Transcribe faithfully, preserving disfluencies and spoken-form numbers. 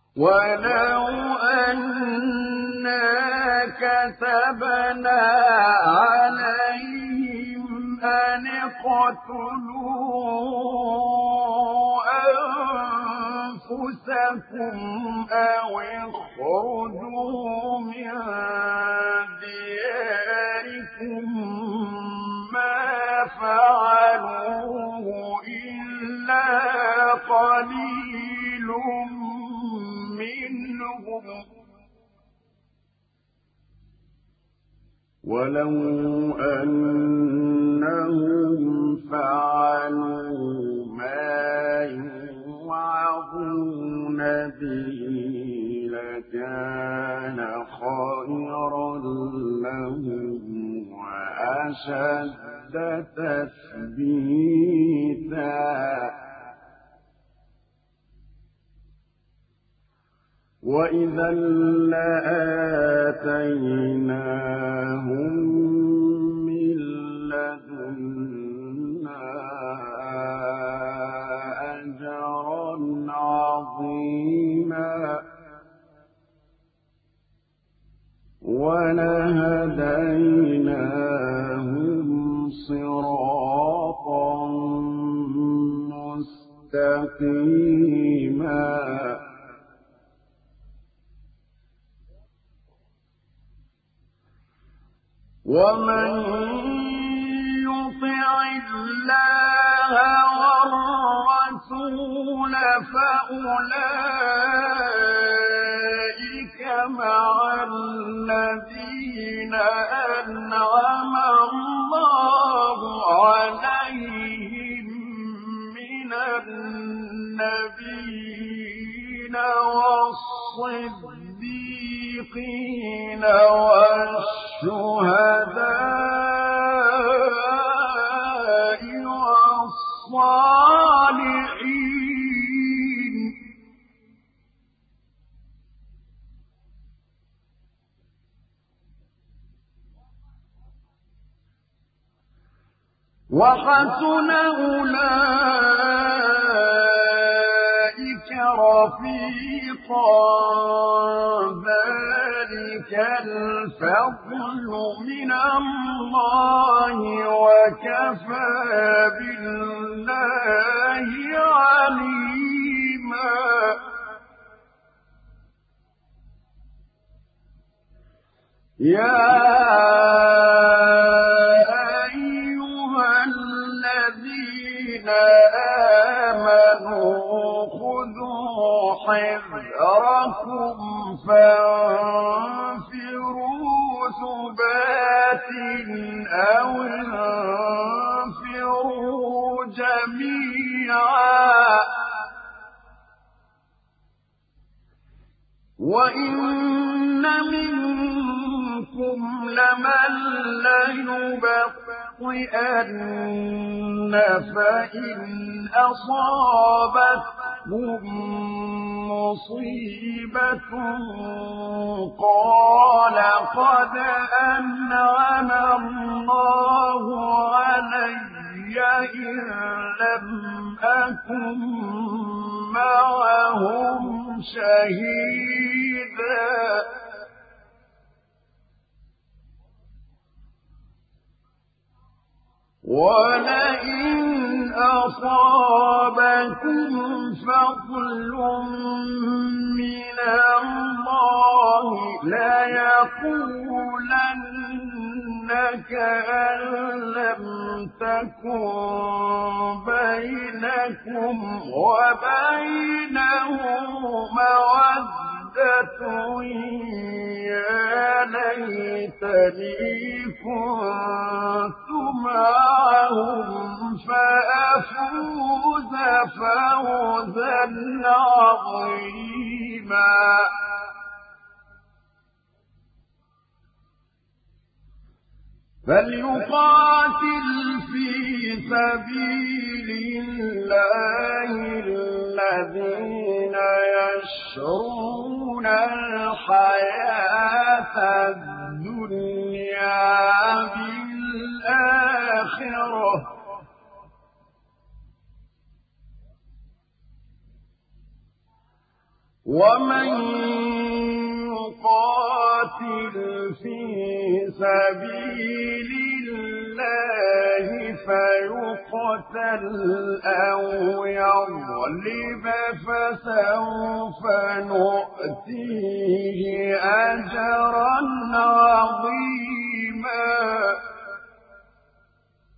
ولو أنا كتبنا عليهم أن اقتلوا أنفسكم أو اخرجوا من دياركم ما فعلوه إلا قليل منهم ولو أنهم فعلوا ما يوعظون به لكان خيرا لهم وأشد تثبيتا وإذا لآتيناهم من لدنا أجرا عظيما ولهديناهم صراطا مستقيما ومن يطع الله والرسول فأولئك مع الذين أنعم الله عليهم من النبيين والصديقين والشهداء والصالحين وحسن أولئك رفيقا ذلك الفضل من الله وكفى بالله عليما يا أيها الذين آمنوا خذوا حذركم فانفروا ثبات أو انفروا جميعا وإن منكم لمن ليبطئن فإن أصابتهم مصيبة قال قد أنعم الله علي إذ لم أكن معهم شهيدا ولئن أصابكم فضل من الله ليقولن كأن لم تكن بينكم وبينه مودة يا ليتني كنت معهم فأفوز فوزا عظيما فليقاتل في سبيل الله الذين يشرون الحياة الدنيا بالآخرة ومن يقاتل في سبيل الله فيقتل أو يغلب فسوف نؤتيه أجرا